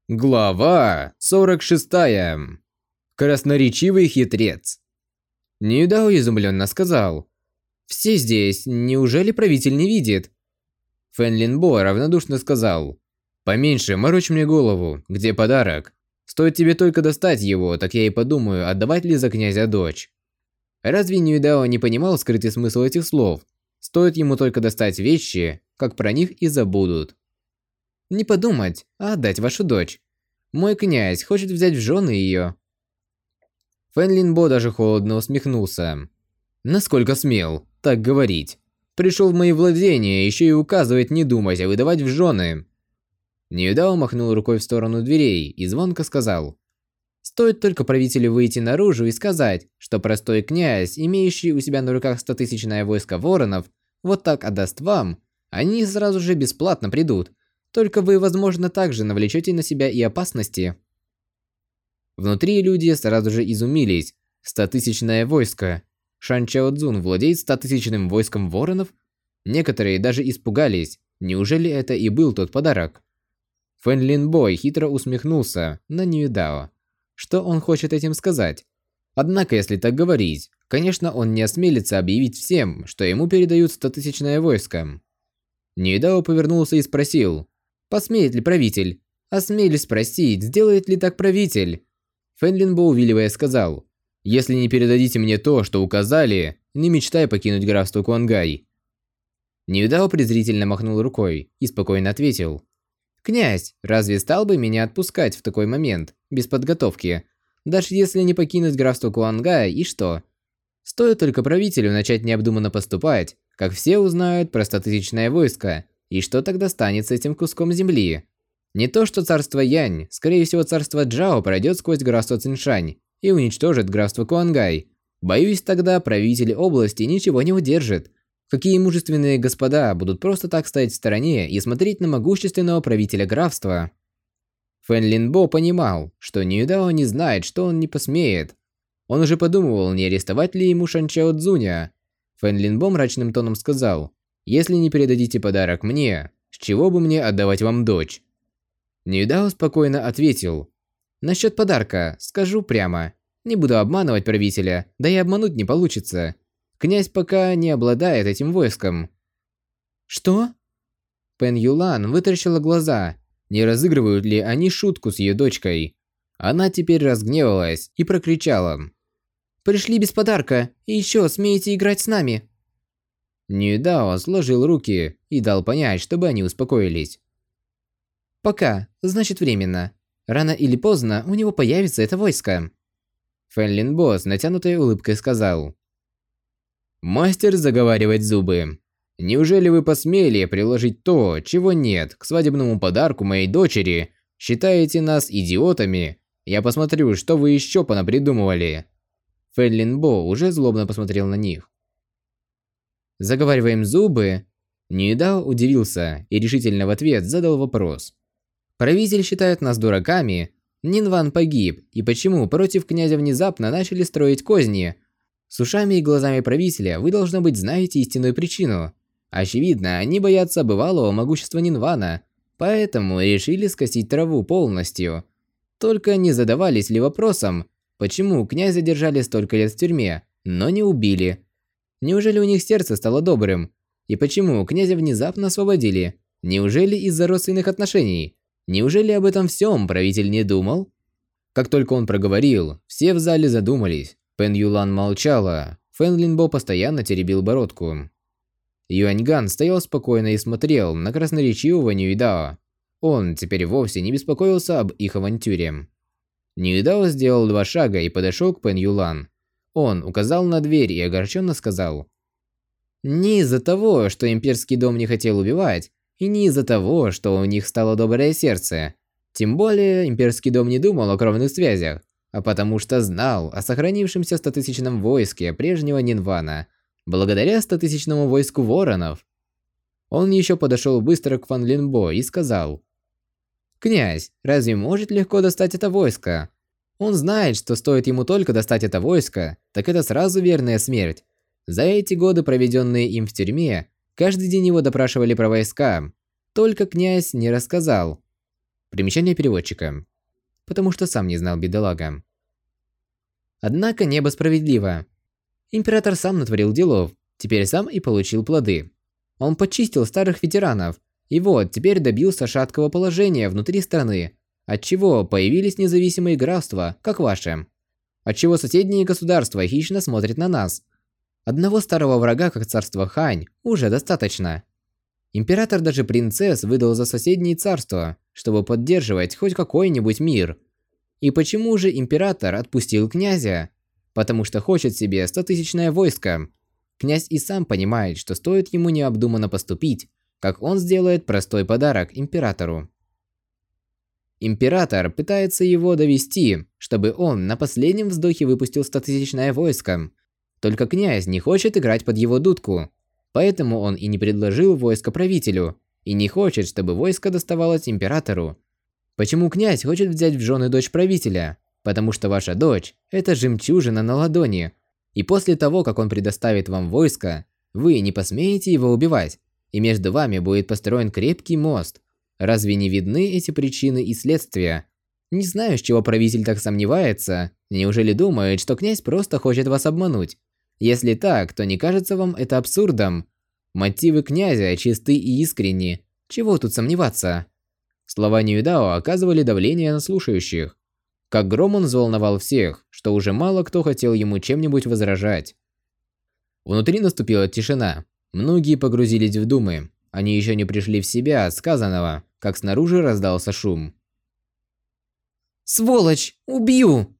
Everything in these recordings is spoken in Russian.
Глава 46. Красноречивый хитрец. Ньюдао изумленно сказал: «Все здесь, неужели правитель не видит?» Фэн Линбо равнодушно сказал: «Поменьше морочь мне голову, где подарок? Стоит тебе только достать его, так я и подумаю, отдавать ли за князя дочь». Разве Ньюдао не понимал скрытый смысл этих слов? Стоит ему только достать вещи, как про них и забудут. Не подумать, а отдать вашу дочь. Мой князь хочет взять в жены ее. Фэн Линбо даже холодно усмехнулся. Насколько смел так говорить? Пришел в мои владения, еще и указывает не думать, а выдавать в жены. Ньюдао махнул рукой в сторону дверей и звонко сказал: «Стоит только правителю выйти наружу и сказать, что простой князь, имеющий у себя на руках 100-тысячное войско воронов, вот так отдаст вам, они сразу же бесплатно придут. Только вы, возможно, также навлечете на себя и опасности». Внутри люди сразу же изумились. 100-тысячное войско. Шан Чао Цзун владеет 100-тысячным войском воронов? Некоторые даже испугались. Неужели это и был тот подарок? Фэн Линбо хитро усмехнулся на Ньюдао. Что он хочет этим сказать? Однако, если так говорить, конечно, он не осмелится объявить всем, что ему передают 100-тысячное войско. Ньюдао повернулся и спросил: «Посмеет ли правитель?» «Осмелюсь спросить, сделает ли так правитель?» Фэн Линбо, увиливая, сказал: «Если не передадите мне то, что указали, не мечтай покинуть графство Куангай». Ньюдао презрительно махнул рукой и спокойно ответил: «Князь, разве стал бы меня отпускать в такой момент, без подготовки? Даже если не покинуть графство Куангай, и что? Стоит только правителю начать необдуманно поступать, как все узнают про 100-тысячное войско. И что тогда станет с этим куском земли? Не то что царство Янь, скорее всего царство Джао пройдет сквозь графство Циншань и уничтожит графство Куангай. Боюсь, тогда правитель области ничего не удержит. Какие мужественные господа будут просто так стоять в стороне и смотреть на могущественного правителя графства?» Фэн Линбо понимал, что Ньюдао не знает, что он не посмеет. Он уже подумывал, не арестовать ли ему Шан Чао Цзуня. Фэн Линбо мрачным тоном сказал: «Если не передадите подарок мне, с чего бы мне отдавать вам дочь?» Ньюдао спокойно ответил: «Насчет подарка, скажу прямо. Не буду обманывать правителя, да и обмануть не получится. Князь пока не обладает этим войском». «Что?» Пэн Юлан вытаращила глаза. Не разыгрывают ли они шутку с ее дочкой? Она теперь разгневалась и прокричала: «Пришли без подарка, и еще смеете играть с нами?» Ньюдао сложил руки и дал понять, чтобы они успокоились. «Пока, значит временно. Рано или поздно у него появится это войско». Фэн Линбо с натянутой улыбкой сказал: «Мастер заговаривать зубы. Неужели вы посмели приложить то, чего нет, к свадебному подарку моей дочери? Считаете нас идиотами? Я посмотрю, что вы еще понапридумывали». Фэн Линбо уже злобно посмотрел на них. «Заговариваем зубы?» Ньюдао удивился и решительно в ответ задал вопрос. «Правитель считает нас дураками? Нинван погиб, и почему против князя внезапно начали строить козни? С ушами и глазами правителя вы, должно быть, знаете истинную причину. Очевидно, они боятся бывалого могущества Нинвана, поэтому решили скосить траву полностью. Только не задавались ли вопросом, почему князя держали столько лет в тюрьме, но не убили? Неужели у них сердце стало добрым? И почему князя внезапно освободили? Неужели из-за родственных отношений? Неужели об этом всем правитель не думал?» Как только он проговорил, все в зале задумались. Пэн Юлан молчала. Фэн Линбо постоянно теребил бородку. Юаньган стоял спокойно и смотрел на красноречивого Ньюдао. Он теперь вовсе не беспокоился об их авантюре. Ньюдао сделал 2 шага и подошел к Пэн Юлан. Он указал на дверь и огорченно сказал: «Не из-за того, что имперский дом не хотел убивать, и не из-за того, что у них стало доброе сердце. Тем более, имперский дом не думал о кровных связях, а потому что знал о сохранившемся 100-тысячном войске прежнего Нинвана, благодаря 100-тысячному войску воронов». Он еще подошел быстро к Фэн Линбо и сказал: «Князь, разве может легко достать это войско? Он знает, что стоит ему только достать это войско, так это сразу верная смерть. За эти годы, проведенные им в тюрьме, каждый день его допрашивали про войска. Только князь не рассказал». Примечание переводчика. Потому что сам не знал, бедолага. Однако небо справедливо. Император сам натворил делов, теперь сам и получил плоды. Он почистил старых ветеранов, и вот теперь добился шаткого положения внутри страны, отчего появились независимые графства, как ваше. Отчего соседние государства хищно смотрят на нас. Одного старого врага, как царство Хань, уже достаточно. Император даже принцесс выдал за соседние царства, чтобы поддерживать хоть какой-нибудь мир. И почему же император отпустил князя? Потому что хочет себе 100-тысячное войско. Князь и сам понимает, что стоит ему необдуманно поступить, как он сделает простой подарок императору. Император пытается его довести, чтобы он на последнем вздохе выпустил 100-тысячное войско. Только князь не хочет играть под его дудку, поэтому он и не предложил войско правителю, и не хочет, чтобы войско доставалось императору. Почему князь хочет взять в жены дочь правителя? Потому что ваша дочь – это жемчужина на ладони, и после того, как он предоставит вам войско, вы не посмеете его убивать, и между вами будет построен крепкий мост. Разве не видны эти причины и следствия? Не знаю, с чего правитель так сомневается. Неужели думает, что князь просто хочет вас обмануть? Если так, то не кажется вам это абсурдом? Мотивы князя чисты и искренни. Чего тут сомневаться? Слова Ньюдао оказывали давление на слушающих. Как гром он взволновал всех, что уже мало кто хотел ему чем-нибудь возражать. Внутри наступила тишина. Многие погрузились в думы. Они еще не пришли в себя от сказанного, как снаружи раздался шум. «Сволочь! Убью!»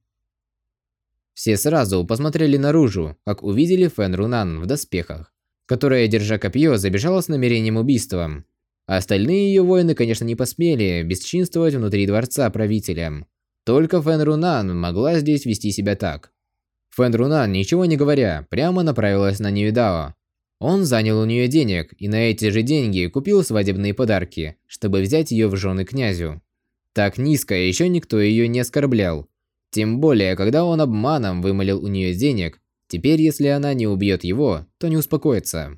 Все сразу посмотрели наружу, как увидели Фэн Рунан в доспехах, которая, держа копье, забежала с намерением убийства. А остальные ее воины, конечно, не посмели бесчинствовать внутри дворца правителя. Только Фэн Рунан могла здесь вести себя так. Фэн Рунан, ничего не говоря, прямо направилась на Ньюдао. Он занял у нее денег и на эти же деньги купил свадебные подарки, чтобы взять ее в жены князю. Так низко еще никто ее не оскорблял. Тем более, когда он обманом вымолил у нее денег, теперь если она не убьет его, то не успокоится.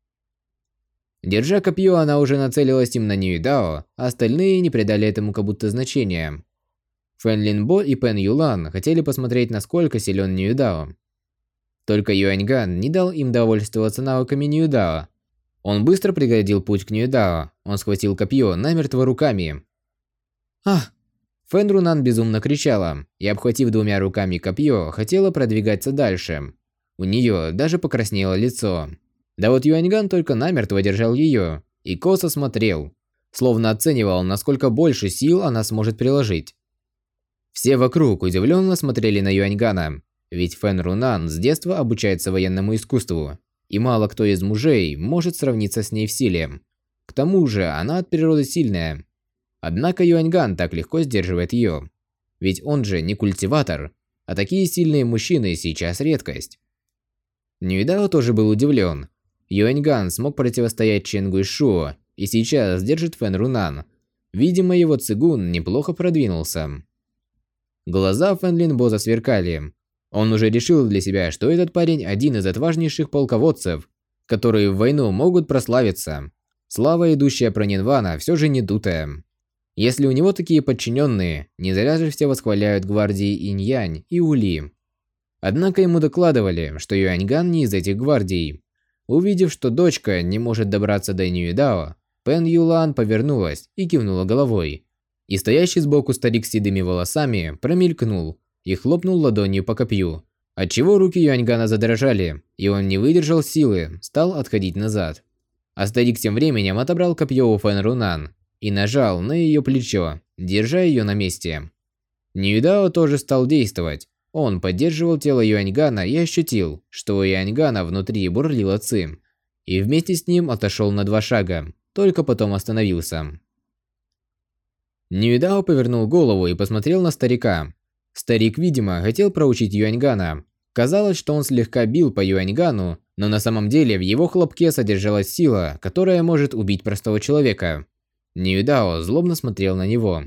Держа копье, она уже нацелилась им на Ньюдао, а остальные не придали этому как будто значения. Фэн Линбо и Пэн Юлан хотели посмотреть, насколько силен Ньюдао. Только Юаньган не дал им довольствоваться навыками Ньюдао. Он быстро преградил путь к Ньюдао. Он схватил копье намертво руками. «Ах!» Фэн Рунан безумно кричала и, обхватив двумя руками копье, хотела продвигаться дальше. У нее даже покраснело лицо. Да вот Юаньган только намертво держал ее и косо смотрел, словно оценивал, насколько больше сил она сможет приложить. Все вокруг удивленно смотрели на Юаньгана, ведь Фэн Рунан с детства обучается военному искусству, и мало кто из мужей может сравниться с ней в силе. К тому же она от природы сильная. Однако Юаньган так легко сдерживает ее. Ведь он же не культиватор, а такие сильные мужчины сейчас редкость. Ньюдао тоже был удивлен. Юаньган смог противостоять Чен Гуйшу и сейчас держит Фэн Рунан. Видимо, его цигун неплохо продвинулся. Глаза Фэн Линбо засверкали. Он уже решил для себя, что этот парень один из отважнейших полководцев, которые в войну могут прославиться. Слава, идущая про Нинвана, все же не дутая. Если у него такие подчиненные, не зря же все восхваляют гвардии Инь-Янь и Ули. Однако ему докладывали, что Юаньган не из этих гвардий. Увидев, что дочка не может добраться до Ньюдао, Пэн Юлан повернулась и кивнула головой. И стоящий сбоку старик с седыми волосами промелькнул и хлопнул ладонью по копью, отчего руки Юаньгана задрожали, и он не выдержал силы, стал отходить назад. А старик тем временем отобрал копье у Фэн Рунан и нажал на ее плечо, держа ее на месте. Ньюдао тоже стал действовать. Он поддерживал тело Юаньгана и ощутил, что у Юаньгана внутри бурлила ци, и вместе с ним отошел на 2 шага, только потом остановился. Ньюдао повернул голову и посмотрел на старика. Старик, видимо, хотел проучить Юаньгана. Казалось, что он слегка бил по Юаньгану, но на самом деле в его хлопке содержалась сила, которая может убить простого человека. Ньюдао злобно смотрел на него.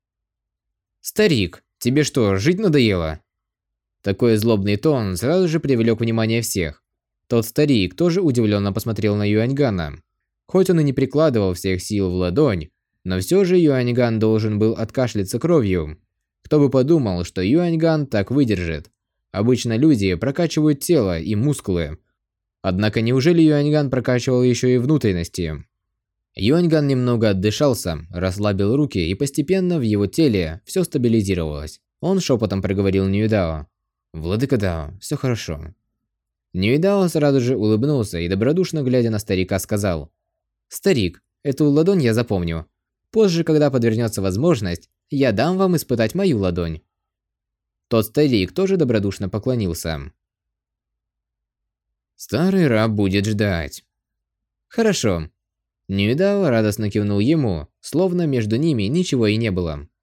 «Старик, тебе что, жить надоело?» Такой злобный тон сразу же привлек внимание всех. Тот старик тоже удивленно посмотрел на Юаньгана. Хоть он и не прикладывал всех сил в ладонь, Но все же Юаньган должен был откашляться кровью. Кто бы подумал, что Юаньган так выдержит. Обычно люди прокачивают тело и мускулы. Однако неужели Юаньган прокачивал еще и внутренности? Юаньган немного отдышался, расслабил руки, и постепенно в его теле все стабилизировалось. Он шепотом проговорил Ньюдао. «Владыка Дао, все хорошо». Ньюдао сразу же улыбнулся и, добродушно глядя на старика, сказал: «Старик, эту ладонь я запомню. Позже, когда подвернется возможность, я дам вам испытать мою ладонь». Тот старик тоже добродушно поклонился. «Старый раб будет ждать». «Хорошо». Ньюдао радостно кивнул ему, словно между ними ничего и не было.